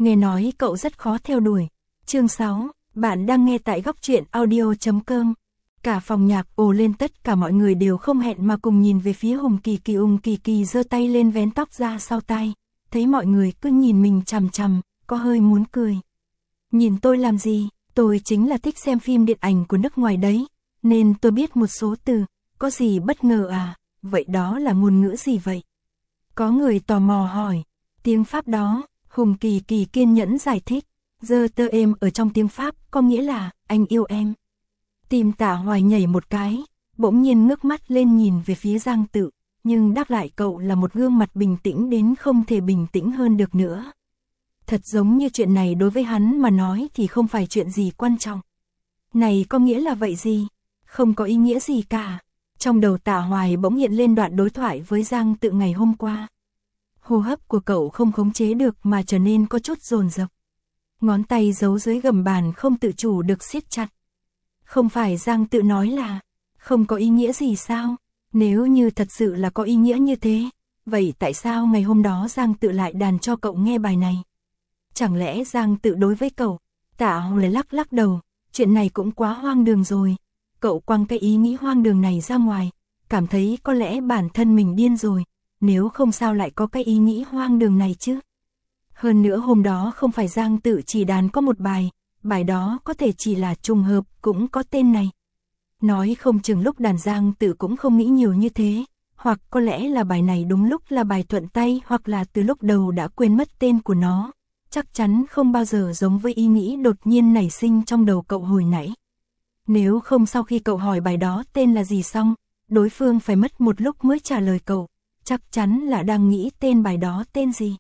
Nghe nói cậu rất khó theo đuổi. Chương 6, bạn đang nghe tại góc truyện audio.com. Cả phòng nhạc ồ lên, tất cả mọi người đều không hẹn mà cùng nhìn về phía Hùng Kỳ Kỳ. Kỳ Kỳ giơ tay lên vén tóc ra sau tai, thấy mọi người cứ nhìn mình chằm chằm, có hơi muốn cười. Nhìn tôi làm gì, tôi chính là thích xem phim điện ảnh của nước ngoài đấy, nên tôi biết một số từ, có gì bất ngờ à, vậy đó là ngôn ngữ gì vậy? Có người tò mò hỏi, tiếng Pháp đó, Hùng Kỳ Kỳ kiên nhẫn giải thích, giờ tơ em ở trong tiếng Pháp có nghĩa là, anh yêu em. Tim Tạ Hoài nhảy một cái, bỗng nhiên ngước mắt lên nhìn về phía Giang Tự, nhưng đáp lại cậu là một gương mặt bình tĩnh đến không thể bình tĩnh hơn được nữa. Thật giống như chuyện này đối với hắn mà nói thì không phải chuyện gì quan trọng. Này có nghĩa là vậy gì? Không có ý nghĩa gì cả. Trong đầu Tạ Hoài bỗng hiện lên đoạn đối thoại với Giang Tự ngày hôm qua. Hô hấp của cậu không khống chế được mà trở nên có chút dồn dập. Ngón tay giấu dưới gầm bàn không tự chủ được siết chặt. Không phải Giang Tự nói là không có ý nghĩa gì sao? Nếu như thật sự là có ý nghĩa như thế, vậy tại sao ngày hôm đó Giang Tự lại đàn cho cậu nghe bài này? Chẳng lẽ Giang Tự đối với cậu? Tạ Hoài lắc lắc đầu, chuyện này cũng quá hoang đường rồi. Cậu quăng cái ý nghĩ hoang đường này ra ngoài, cảm thấy có lẽ bản thân mình điên rồi, nếu không sao lại có cái ý nghĩ hoang đường này chứ. Hơn nữa hôm đó không phải Giang Tự chỉ đàn có một bài đó có thể chỉ là trùng hợp cũng có tên này. Nói không chừng lúc đàn Giang Tự cũng không nghĩ nhiều như thế, hoặc có lẽ là bài này đúng lúc là bài thuận tay, hoặc là từ lúc đầu đã quên mất tên của nó. Chắc chắn không bao giờ giống với ý nghĩ đột nhiên nảy sinh trong đầu cậu hồi nãy. Nếu không sau khi cậu hỏi bài đó tên là gì xong, đối phương phải mất một lúc mới trả lời cậu, chắc chắn là đang nghĩ tên bài đó tên gì.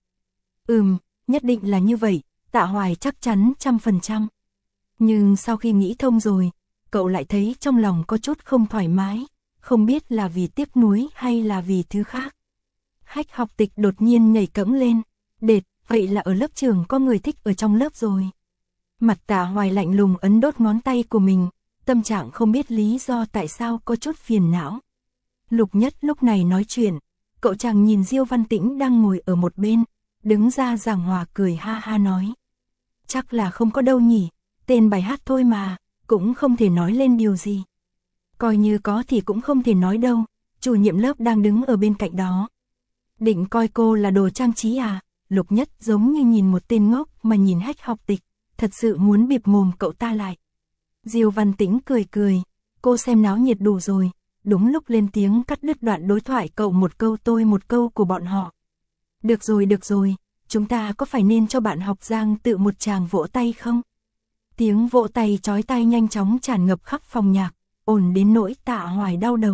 Nhất định là như vậy, Tạ Hoài chắc chắn 100%. Nhưng sau khi nghĩ thông rồi, cậu lại thấy trong lòng có chút không thoải mái, không biết là vì tiếc nuối hay là vì thứ khác. Hách Học Tịch đột nhiên nhảy cẫng lên, đệt, vậy là ở lớp trường có người thích ở trong lớp rồi. Mặt Tạ Hoài lạnh lùng ấn đốt ngón tay của mình, tâm trạng không biết lý do tại sao có chút phiền não. Lục Nhất lúc này nói chuyện, cậu chàng nhìn Diêu Văn Tĩnh đang ngồi ở một bên, đứng ra giảng hòa cười ha ha nói. Chắc là không có đâu nhỉ, tên bài hát thôi mà, cũng không thể nói lên điều gì. Coi như có thì cũng không thể nói đâu, chủ nhiệm lớp đang đứng ở bên cạnh đó. Định coi cô là đồ trang trí à? Lục Nhất giống như nhìn một tên ngốc mà nhìn Hách Học Tịch, thật sự muốn bịp mồm cậu ta lại. Diêu Văn Tĩnh cười cười, cô xem náo nhiệt đủ rồi, đúng lúc lên tiếng cắt đứt đoạn đối thoại cậu một câu tôi một câu của bọn họ. Được rồi, chúng ta có phải nên cho bạn học Giang Tự một tràng vỗ tay không? Tiếng vỗ tay chói tai nhanh chóng tràn ngập khắp phòng nhạc, ồn đến nỗi Tạ Hoài đau đầu.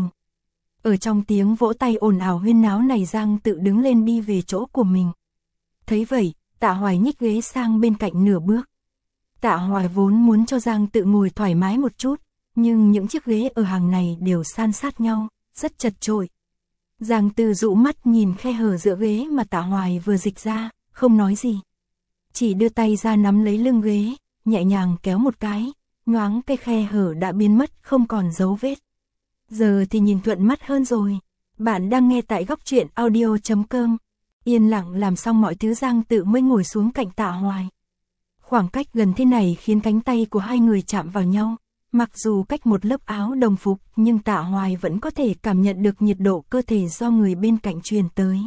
Ở trong tiếng vỗ tay ồn ào huyên náo này, Giang Tự đứng lên đi về chỗ của mình. Thấy vậy, Tạ Hoài nhích ghế sang bên cạnh nửa bước. Tạ Hoài vốn muốn cho Giang Tự ngồi thoải mái một chút, nhưng những chiếc ghế ở hàng này đều san sát nhau, rất chật chội. Giang Tự dụ mắt nhìn khe hở giữa ghế mà Tạ Hoài vừa dịch ra, không nói gì. Chỉ đưa tay ra nắm lấy lưng ghế, nhẹ nhàng kéo một cái, nhoáng cái khe hở đã biến mất không còn dấu vết. Giờ thì nhìn thuận mắt hơn rồi. Bạn đang nghe tại góc truyện audio.com. Yên lặng làm xong mọi thứ, Giang Tự mới ngồi xuống cạnh Tạ Hoài. Khoảng cách gần thế này khiến cánh tay của hai người chạm vào nhau. Mặc dù cách một lớp áo đồng phục, nhưng Tạ Hoài vẫn có thể cảm nhận được nhiệt độ cơ thể do người bên cạnh truyền tới.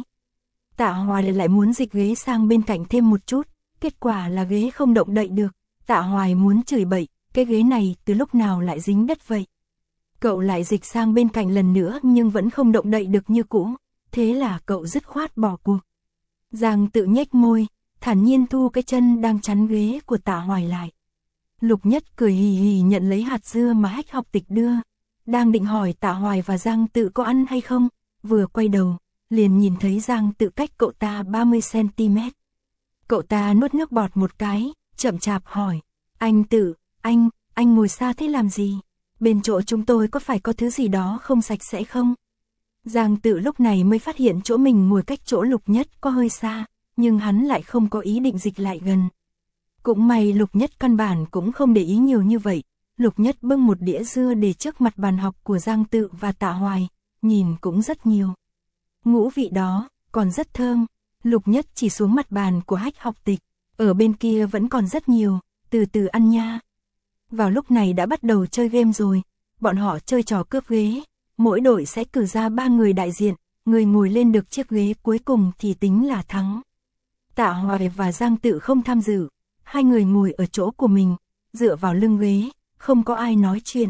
Tạ Hoài lại muốn dịch ghế sang bên cạnh thêm một chút, kết quả là ghế không động đậy được. Tạ Hoài muốn chửi bậy, cái ghế này từ lúc nào lại dính đất vậy? Cậu lại dịch sang bên cạnh lần nữa nhưng vẫn không động đậy được như cũ, thế là cậu dứt khoát bỏ cuộc. Giang Tự nhếch môi, thản nhiên thu cái chân đang chắn ghế của Tạ Hoài lại. Lục Nhất cười hì hì nhận lấy hạt dưa mà Hách Học Tịch đưa, đang định hỏi Tạ Hoài và Giang Tự có ăn hay không, vừa quay đầu, liền nhìn thấy Giang Tự cách cậu ta 30cm. Cậu ta nuốt nước bọt một cái, chậm chạp hỏi, anh Tự, anh ngồi xa thế làm gì? Bên chỗ chúng tôi có phải có thứ gì đó không sạch sẽ không? Giang Tự lúc này mới phát hiện chỗ mình ngồi cách chỗ Lục Nhất có hơi xa, nhưng hắn lại không có ý định dịch lại gần. Cũng may Lục Nhất căn bản cũng không để ý nhiều như vậy. Lục Nhất bưng một đĩa dưa để trước mặt bàn học của Giang Tự và Tạ Hoài, nhìn cũng rất nhiều. Ngũ vị đó, còn rất thơm. Lục Nhất chỉ xuống mặt bàn của Hách Học Tịch, Ở bên kia vẫn còn rất nhiều, từ từ ăn nha. Vào lúc này đã bắt đầu chơi game rồi, bọn họ chơi trò cướp ghế, mỗi đội sẽ cử ra 3 người đại diện, người ngồi lên được chiếc ghế cuối cùng thì tính là thắng. Tạ Hoài và Giang Tự không tham dự, hai người ngồi ở chỗ của mình, dựa vào lưng ghế, không có ai nói chuyện.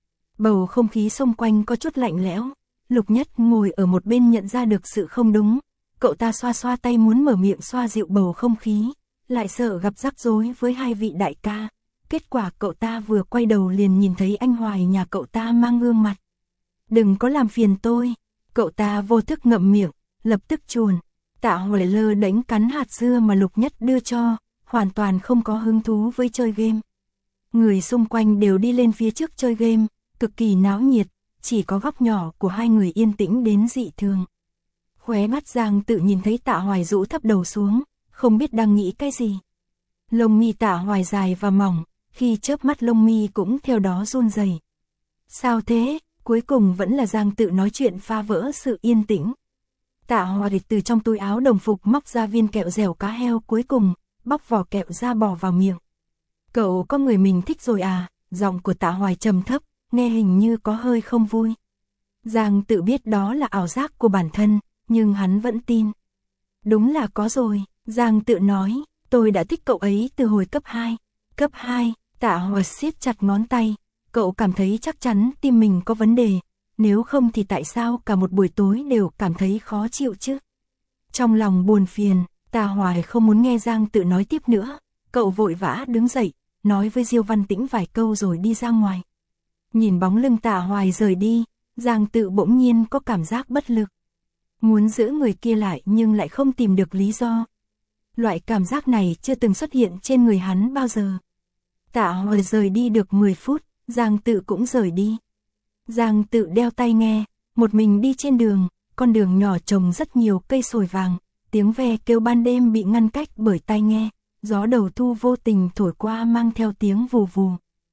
Bầu không khí xung quanh có chút lạnh lẽo, Lục Nhất ngồi ở một bên nhận ra được sự không đúng, cậu ta xoa xoa tay muốn mở miệng xoa dịu bầu không khí, lại sợ gặp rắc rối với hai vị đại ca. Kết quả cậu ta vừa quay đầu liền nhìn thấy anh Hoài nhà cậu ta mang gương mặt. Đừng có làm phiền tôi, cậu ta vô thức ngậm miệng, lập tức chuồn. Tạ Hoài lơ đánh cắn hạt dưa mà Lục Nhất đưa cho, hoàn toàn không có hứng thú với chơi game. Người xung quanh đều đi lên phía trước chơi game, cực kỳ náo nhiệt, chỉ có góc nhỏ của hai người yên tĩnh đến dị thường. Khóe mắt Giang Tự nhìn thấy Tạ Hoài rũ thấp đầu xuống, không biết đang nghĩ cái gì. Lông mi Tạ Hoài dài và mỏng, khi chớp mắt lông mi cũng theo đó run rẩy. Sao thế? Cuối cùng vẫn là Giang Tự nói chuyện phá vỡ sự yên tĩnh. Tạ Hoài từ trong túi áo đồng phục móc ra viên kẹo dẻo cá heo cuối cùng, bóc vỏ kẹo ra bỏ vào miệng. Cậu có người mình thích rồi à? Giọng của Tạ Hoài trầm thấp, nghe hình như có hơi không vui. Giang Tự biết đó là ảo giác của bản thân, nhưng hắn vẫn tin. Đúng là có rồi, Giang Tự nói, tôi đã thích cậu ấy từ hồi cấp 2. Cấp 2, Tạ Hoài siết chặt ngón tay, cậu cảm thấy chắc chắn tim mình có vấn đề, nếu không thì tại sao cả một buổi tối đều cảm thấy khó chịu chứ? Trong lòng buồn phiền, Tạ Hoài không muốn nghe Giang Tự nói tiếp nữa, cậu vội vã đứng dậy, nói với Diêu Văn Tĩnh vài câu rồi đi ra ngoài. Nhìn bóng lưng Tạ Hoài rời đi, Giang Tự bỗng nhiên có cảm giác bất lực. Muốn giữ người kia lại nhưng lại không tìm được lý do. Loại cảm giác này chưa từng xuất hiện trên người hắn bao giờ. Tạ Hoài rời đi được 10 phút, Giang Tự cũng rời đi. Giang Tự đeo tai nghe, một mình đi trên đường, con đường nhỏ trồng rất nhiều cây sồi vàng, tiếng ve kêu ban đêm bị ngăn cách bởi tai nghe, gió đầu thu vô tình thổi qua mang theo tiếng vù vù.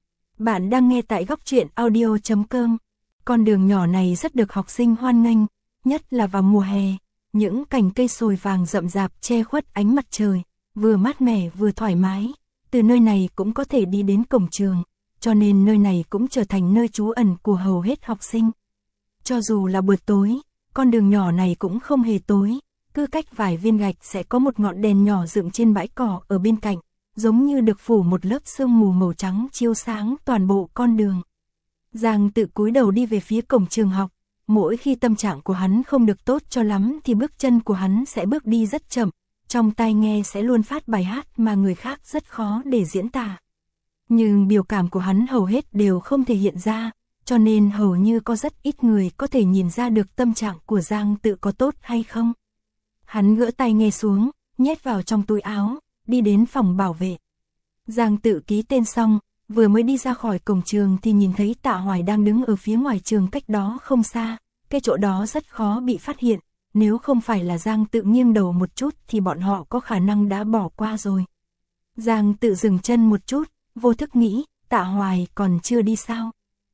Bạn đang nghe tại góc truyện audio.com. Con đường nhỏ này rất được học sinh hoan nghênh, nhất là vào mùa hè, những cành cây sồi vàng rậm rạp che khuất ánh mặt trời, vừa mát mẻ vừa thoải mái. Từ nơi này cũng có thể đi đến cổng trường, cho nên nơi này cũng trở thành nơi trú ẩn của hầu hết học sinh. Cho dù là buổi tối, con đường nhỏ này cũng không hề tối, cứ cách vài viên gạch sẽ có một ngọn đèn nhỏ dựng trên bãi cỏ ở bên cạnh, giống như được phủ một lớp sương mù màu trắng chiếu sáng toàn bộ con đường. Giang Tự cúi đầu đi về phía cổng trường học, mỗi khi tâm trạng của hắn không được tốt cho lắm thì bước chân của hắn sẽ bước đi rất chậm, trong tai nghe sẽ luôn phát bài hát mà người khác rất khó để diễn tả. Nhưng biểu cảm của hắn hầu hết đều không thể hiện ra, cho nên hầu như có rất ít người có thể nhìn ra được tâm trạng của Giang Tự có tốt hay không. Hắn gỡ tai nghe xuống, nhét vào trong túi áo, đi đến phòng bảo vệ. Giang Tự ký tên xong, vừa mới đi ra khỏi cổng trường thì nhìn thấy Tạ Hoài đang đứng ở phía ngoài trường cách đó không xa, cái chỗ đó rất khó bị phát hiện, nếu không phải là Giang Tự nghiêng đầu một chút thì bọn họ có khả năng đã bỏ qua rồi. Giang Tự dừng chân một chút, vô thức nghĩ, Tạ Hoài còn chưa đi sao?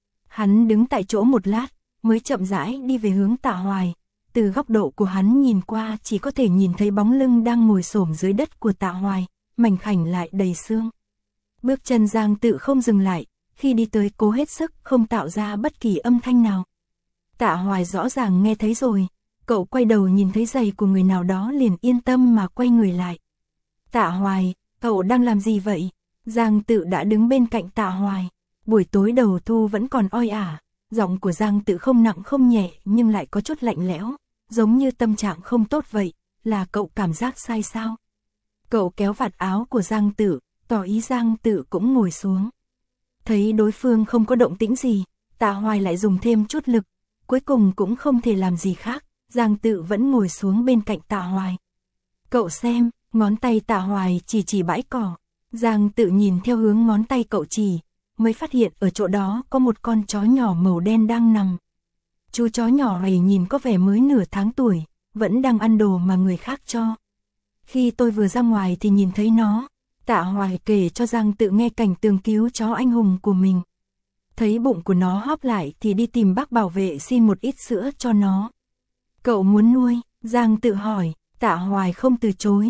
Hắn đứng tại chỗ một lát, mới chậm rãi đi về hướng Tạ Hoài. Từ góc độ của hắn nhìn qua chỉ có thể nhìn thấy bóng lưng đang ngồi xổm dưới đất của Tạ Hoài, mảnh khảnh lại đầy xương. Bước chân Giang Tự không dừng lại, khi đi tới cố hết sức không tạo ra bất kỳ âm thanh nào. Tạ Hoài rõ ràng nghe thấy rồi, cậu quay đầu nhìn thấy giày của người nào đó liền yên tâm mà quay người lại. Tạ Hoài, cậu đang làm gì vậy? Giang Tự đã đứng bên cạnh Tạ Hoài. Buổi tối đầu thu vẫn còn oi ả, giọng của Giang Tự không nặng không nhẹ nhưng lại có chút lạnh lẽo, giống như tâm trạng không tốt vậy, là cậu cảm giác sai sao? Cậu kéo vạt áo của Giang Tự, tỏ ý Giang Tự cũng ngồi xuống. Thấy đối phương không có động tĩnh gì, Tạ Hoài lại dùng thêm chút lực, cuối cùng cũng không thể làm gì khác, Giang Tự vẫn ngồi xuống bên cạnh Tạ Hoài. Cậu xem, ngón tay Tạ Hoài chỉ bãi cỏ, Giang Tự nhìn theo hướng ngón tay cậu chỉ, mới phát hiện ở chỗ đó có một con chó nhỏ màu đen đang nằm. Chú chó nhỏ này nhìn có vẻ mới nửa tháng tuổi, vẫn đang ăn đồ mà người khác cho. Khi tôi vừa ra ngoài thì nhìn thấy nó, Tạ Hoài kể cho Giang Tự nghe cảnh tường cứu chó anh hùng của mình. Thấy bụng của nó hóp lại thì đi tìm bác bảo vệ xin một ít sữa cho nó. Cậu muốn nuôi? Giang Tự hỏi, Tạ Hoài không từ chối,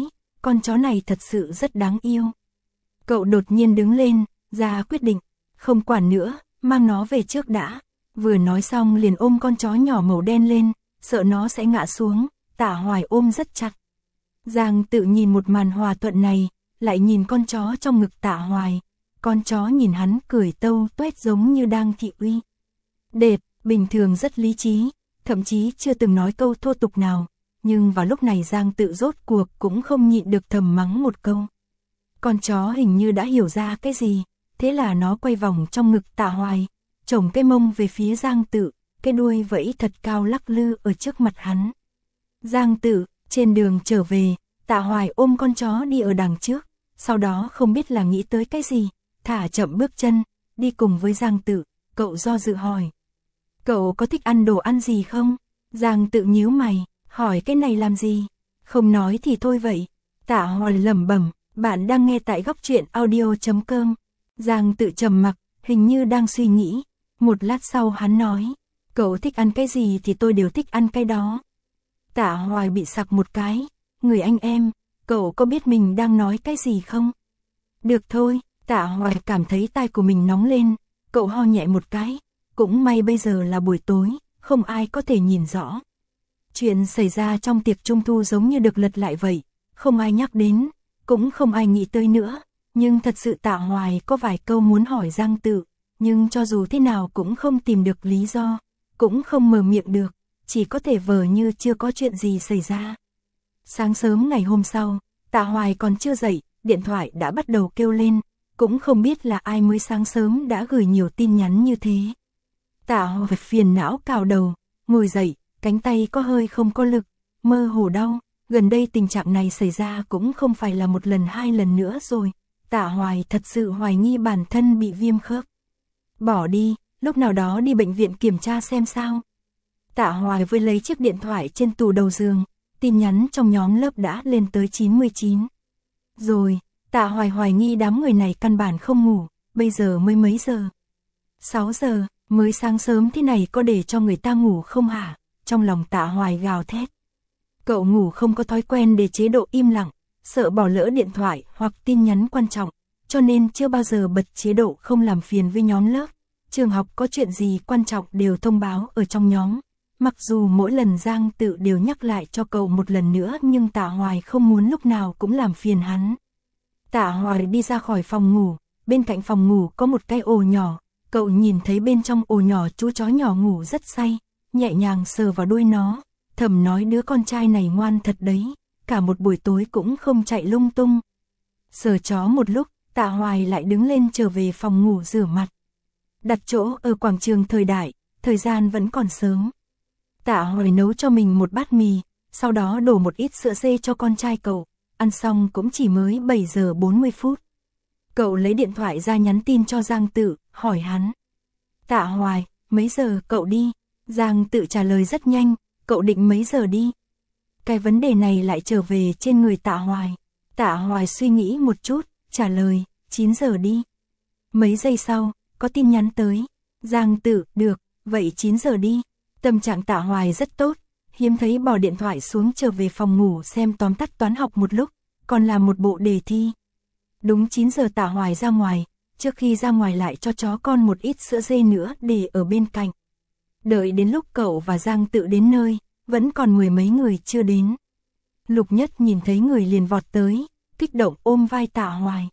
con chó này thật sự rất đáng yêu. Cậu đột nhiên đứng lên, ra quyết định, không quản nữa, mang nó về trước đã. Vừa nói xong liền ôm con chó nhỏ màu đen lên, sợ nó sẽ ngã xuống, Tạ Hoài ôm rất chặt. Giang Tự nhìn một màn hòa thuận này, lại nhìn con chó trong ngực Tạ Hoài. Con chó nhìn hắn cười tâu tuét giống như đang thị uy. Đẹp, bình thường rất lý trí, thậm chí chưa từng nói câu thô tục nào, nhưng vào lúc này Giang Tự rốt cuộc cũng không nhịn được thầm mắng một câu. Con chó hình như đã hiểu ra cái gì, thế là nó quay vòng trong ngực Tạ Hoài, chổng cái mông về phía Giang Tự, cái đuôi vẫy thật cao lắc lư ở trước mặt hắn. Giang Tự, trên đường trở về, Tạ Hoài ôm con chó đi ở đằng trước, sau đó không biết là nghĩ tới cái gì, thả chậm bước chân, đi cùng với Giang Tự. Cậu do dự hỏi, cậu có thích ăn đồ ăn gì không? Giang Tự nhíu mày, hỏi cái này làm gì? Không nói thì thôi vậy. Tạ Hoài lẩm bẩm, bạn đang nghe tại góc truyện audio.com. Giang Tự trầm mặc, hình như đang suy nghĩ. Một lát sau hắn nói, cậu thích ăn cái gì thì tôi đều thích ăn cái đó. Tạ Hoài bị sặc một cái, người anh em, cậu có biết mình đang nói cái gì không? Được thôi, Tạ Hoài cảm thấy tai của mình nóng lên, cậu ho nhẹ một cái, cũng may bây giờ là buổi tối, không ai có thể nhìn rõ. Chuyện xảy ra trong tiệc trung thu giống như được lật lại vậy, không ai nhắc đến, cũng không ai nghĩ tới nữa, nhưng thật sự Tạ Hoài có vài câu muốn hỏi Giang Tự, nhưng cho dù thế nào cũng không tìm được lý do, cũng không mở miệng được, chỉ có thể vờ như chưa có chuyện gì xảy ra. Sáng sớm ngày hôm sau, Tạ Hoài còn chưa dậy, điện thoại đã bắt đầu kêu lên, cũng không biết là ai mới sáng sớm đã gửi nhiều tin nhắn như thế. Tạ Hoài phiền não cào đầu, ngồi dậy, cánh tay có hơi không có lực, mơ hồ đau, gần đây tình trạng này xảy ra cũng không phải là một lần hai lần nữa rồi. Tạ Hoài thật sự hoài nghi bản thân bị viêm khớp. Bỏ đi, lúc nào đó đi bệnh viện kiểm tra xem sao. Tạ Hoài vừa lấy chiếc điện thoại trên tủ đầu giường, tin nhắn trong nhóm lớp đã lên tới 99. Rồi, Tạ Hoài hoài nghi đám người này căn bản không ngủ, bây giờ mới mấy giờ? 6 giờ, mới sáng sớm thế này có để cho người ta ngủ không hả? Trong lòng Tạ Hoài gào thét. Cậu ngủ không có thói quen để chế độ im lặng, sợ bỏ lỡ điện thoại hoặc tin nhắn quan trọng, cho nên chưa bao giờ bật chế độ không làm phiền với nhóm lớp. Trường học có chuyện gì quan trọng đều thông báo ở trong nhóm. Mặc dù mỗi lần Giang Tự đều nhắc lại cho cậu một lần nữa nhưng Tạ Hoài không muốn lúc nào cũng làm phiền hắn. Tạ Hoài đi ra khỏi phòng ngủ, bên cạnh phòng ngủ có một cái ổ nhỏ, cậu nhìn thấy bên trong ổ nhỏ chú chó nhỏ ngủ rất say, nhẹ nhàng sờ vào đuôi nó, thầm nói đứa con trai này ngoan thật đấy, cả một buổi tối cũng không chạy lung tung. Sờ chó một lúc, Tạ Hoài lại đứng lên trở về phòng ngủ rửa mặt. Đặt chỗ ở quảng trường Thời Đại, thời gian vẫn còn sớm. Tạ Hoài nấu cho mình một bát mì, sau đó đổ một ít sữa dê cho con trai cậu, ăn xong cũng chỉ mới 7 giờ 40 phút. Cậu lấy điện thoại ra nhắn tin cho Giang Tự, hỏi hắn. Tạ Hoài, mấy giờ cậu đi? Giang Tự trả lời rất nhanh, cậu định mấy giờ đi? Cái vấn đề này lại trở về trên người Tạ Hoài. Tạ Hoài suy nghĩ một chút, trả lời, 9 giờ đi. Mấy giây sau, có tin nhắn tới. Giang Tự, được, vậy 9 giờ đi. Tâm trạng Tạ Hoài rất tốt, hiếm thấy bỏ điện thoại xuống trở về phòng ngủ xem tóm tắt toán học một lúc, còn làm một bộ đề thi. Đúng 9 giờ Tạ Hoài ra ngoài, trước khi ra ngoài lại cho chó con một ít sữa dê nữa để ở bên cạnh. Đợi đến lúc cậu và Giang Tự đến nơi, vẫn còn mười mấy người chưa đến. Lục Nhất nhìn thấy người liền vọt tới, kích động ôm vai Tạ Hoài.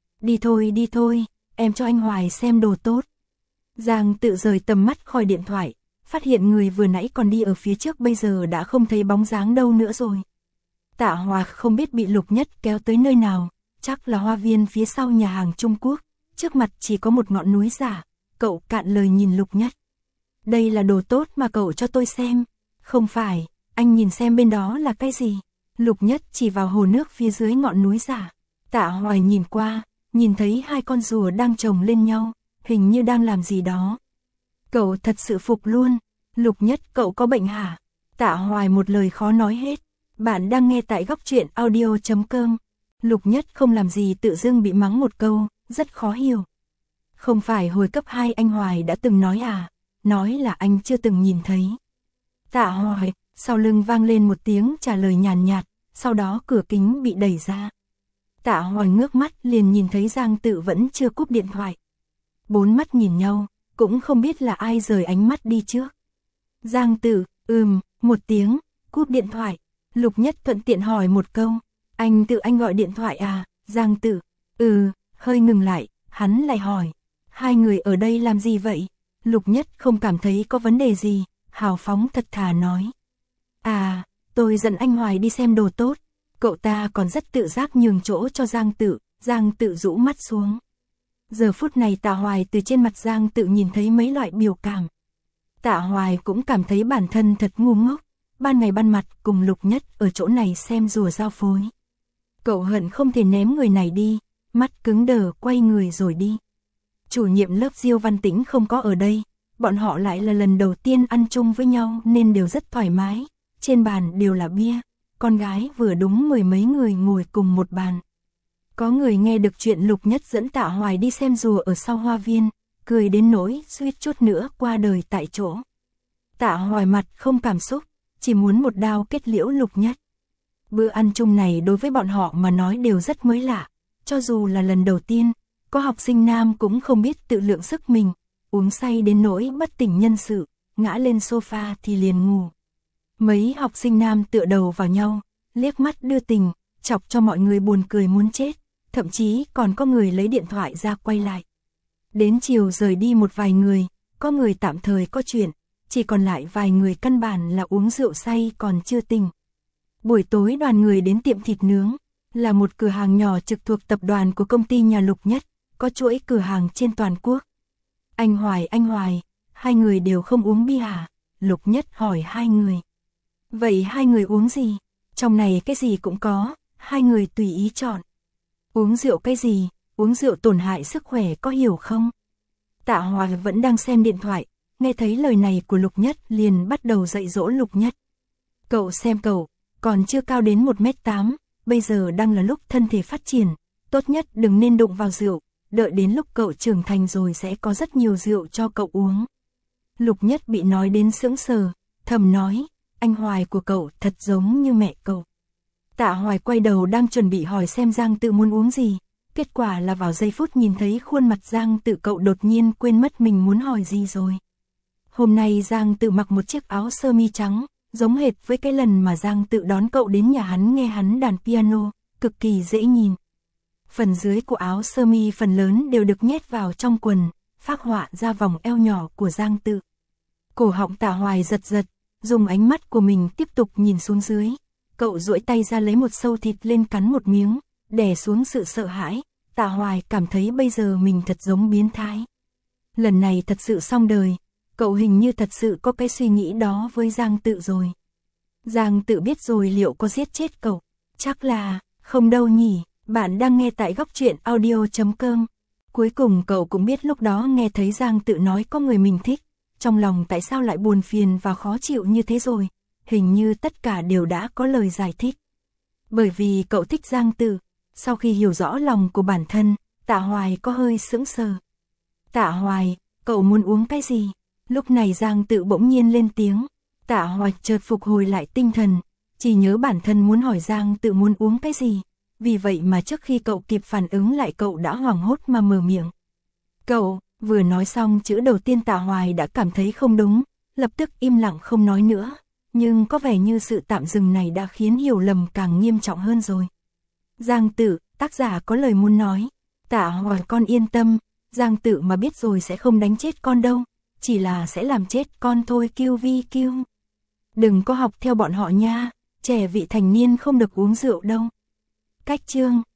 Đi thôi, em cho anh Hoài xem đồ tốt. Giang Tự rời tầm mắt khỏi điện thoại, phát hiện người vừa nãy còn đi ở phía trước bây giờ đã không thấy bóng dáng đâu nữa rồi. Tạ Hoài không biết bị Lục Nhất kéo tới nơi nào, chắc là hoa viên phía sau nhà hàng Trung Quốc, trước mặt chỉ có một ngọn núi giả, cậu cạn lời nhìn Lục Nhất. Đây là đồ tốt mà cậu cho tôi xem. Không phải, anh nhìn xem bên đó là cái gì. Lục Nhất chỉ vào hồ nước phía dưới ngọn núi giả. Tạ Hoài nhìn qua, nhìn thấy hai con rùa đang chồng lên nhau, hình như đang làm gì đó. Cậu thật sự phục luôn. Lục Nhất, cậu có bệnh hả? Tạ Hoài một lời khó nói hết. Bạn đang nghe tại góc truyện audio.com. Lục Nhất không làm gì tự dưng bị mắng một câu, rất khó hiểu. Không phải hồi cấp 2 anh Hoài đã từng nói à? Nói là anh chưa từng nhìn thấy. Tạ Hoài, sau lưng vang lên một tiếng trả lời nhàn nhạt, sau đó cửa kính bị đẩy ra. Tạ Hoài ngước mắt liền nhìn thấy Giang Tự vẫn chưa cúp điện thoại. Bốn mắt nhìn nhau, cũng không biết là ai rời ánh mắt đi trước. Giang Tự, một tiếng, cúp điện thoại. Lục Nhất thuận tiện hỏi một câu, anh gọi điện thoại à? Giang Tự, hơi ngừng lại, hắn lại hỏi, hai người ở đây làm gì vậy? Lục Nhất không cảm thấy có vấn đề gì, hào phóng thật thà nói. À, tôi dẫn anh Hoài đi xem đồ tốt. Cậu ta còn rất tự giác nhường chỗ cho Giang Tự rũ mắt xuống. Giờ phút này Tạ Hoài từ trên mặt Giang Tự nhìn thấy mấy loại biểu cảm. Tạ Hoài cũng cảm thấy bản thân thật ngu ngốc, ban ngày ban mặt cùng Lục Nhất ở chỗ này xem rùa giao phối. Cậu hận không thể ném người này đi, mắt cứng đờ quay người rồi đi. Chủ nhiệm lớp Diêu Văn Tĩnh không có ở đây, bọn họ lại là lần đầu tiên ăn chung với nhau nên đều rất thoải mái, trên bàn đều là bia, con gái vừa đúng 10 mấy người ngồi cùng một bàn. Có người nghe được chuyện Lục Nhất dẫn Tạ Hoài đi xem rùa ở sau hoa viên, cười đến nỗi suýt chút nữa qua đời tại chỗ. Tạ Hoài mặt không cảm xúc, chỉ muốn một đao kết liễu Lục Nhất. Bữa ăn chung này đối với bọn họ mà nói đều rất mới lạ, cho dù là lần đầu tiên, có học sinh nam cũng không biết tự lượng sức mình, uống say đến nỗi bất tỉnh nhân sự, ngã lên sofa thì liền ngủ. Mấy học sinh nam tựa đầu vào nhau, liếc mắt đưa tình, chọc cho mọi người buồn cười muốn chết, thậm chí còn có người lấy điện thoại ra quay lại. Đến chiều rời đi một vài người, có người tạm thời có chuyện, chỉ còn lại vài người căn bản là uống rượu say còn chưa tỉnh. Buổi tối đoàn người đến tiệm thịt nướng, là một cửa hàng nhỏ trực thuộc tập đoàn của công ty nhà Lục Nhất, có chuỗi cửa hàng trên toàn quốc. Anh Hoài, hai người đều không uống bia à? Lục Nhất hỏi hai người. Vậy hai người uống gì? Trong này cái gì cũng có, hai người tùy ý chọn. Uống rượu cái gì? Uống rượu tổn hại sức khỏe có hiểu không? Tạ Hoài vẫn đang xem điện thoại, nghe thấy lời này của Lục Nhất liền bắt đầu dạy dỗ Lục Nhất. Cậu xem cậu, còn chưa cao đến 1m8, bây giờ đang là lúc thân thể phát triển, tốt nhất đừng nên đụng vào rượu, đợi đến lúc cậu trưởng thành rồi sẽ có rất nhiều rượu cho cậu uống. Lục Nhất bị nói đến sững sờ, thầm nói, anh Hoài của cậu thật giống như mẹ cậu. Tạ Hoài quay đầu đang chuẩn bị hỏi xem Giang Tự muốn uống gì, kết quả là vào giây phút nhìn thấy khuôn mặt Giang Tự cậu đột nhiên quên mất mình muốn hỏi gì rồi. Hôm nay Giang Tự mặc một chiếc áo sơ mi trắng, giống hệt với cái lần mà Giang Tự đón cậu đến nhà hắn nghe hắn đàn piano, cực kỳ dễ nhìn. Phần dưới của áo sơ mi phần lớn đều được nhét vào trong quần, phác họa ra vòng eo nhỏ của Giang Tự. Cổ họng Tạ Hoài giật giật, dùng ánh mắt của mình tiếp tục nhìn xuống dưới. Cậu duỗi tay ra lấy một sâu thịt lên cắn một miếng, đè xuống sự sợ hãi. Tạ Hoài cảm thấy bây giờ mình thật giống biến thái. Lần này thật sự xong đời, cậu hình như thật sự có cái suy nghĩ đó với Giang Tự rồi. Giang Tự biết rồi liệu có giết chết cậu? Chắc là, không đâu nhỉ. Bạn đang nghe tại góc truyện audio.com. Cuối cùng cậu cũng biết lúc đó nghe thấy Giang Tự nói có người mình thích, trong lòng tại sao lại buồn phiền và khó chịu như thế rồi. Hình như tất cả đều đã có lời giải thích. Bởi vì cậu thích Giang Tự, sau khi hiểu rõ lòng của bản thân, Tạ Hoài có hơi sững sờ. Tạ Hoài, cậu muốn uống cái gì? Lúc này Giang Tự bỗng nhiên lên tiếng. Tạ Hoài chợt phục hồi lại tinh thần, chỉ nhớ bản thân muốn hỏi Giang Tự muốn uống cái gì. Vì vậy mà trước khi cậu kịp phản ứng lại cậu đã hoảng hốt mà mở miệng. Cậu, vừa nói xong chữ đầu tiên Tạ Hoài đã cảm thấy không đúng, lập tức im lặng không nói nữa. Nhưng có vẻ như sự tạm dừng này đã khiến hiểu lầm càng nghiêm trọng hơn rồi. Giang Tự, tác giả có lời muốn nói. Tạ Hoài con yên tâm, Giang Tự mà biết rồi sẽ không đánh chết con đâu, chỉ là sẽ làm chết con thôi QV. Đừng có học theo bọn họ nha, trẻ vị thành niên không được uống rượu đâu. Cách chương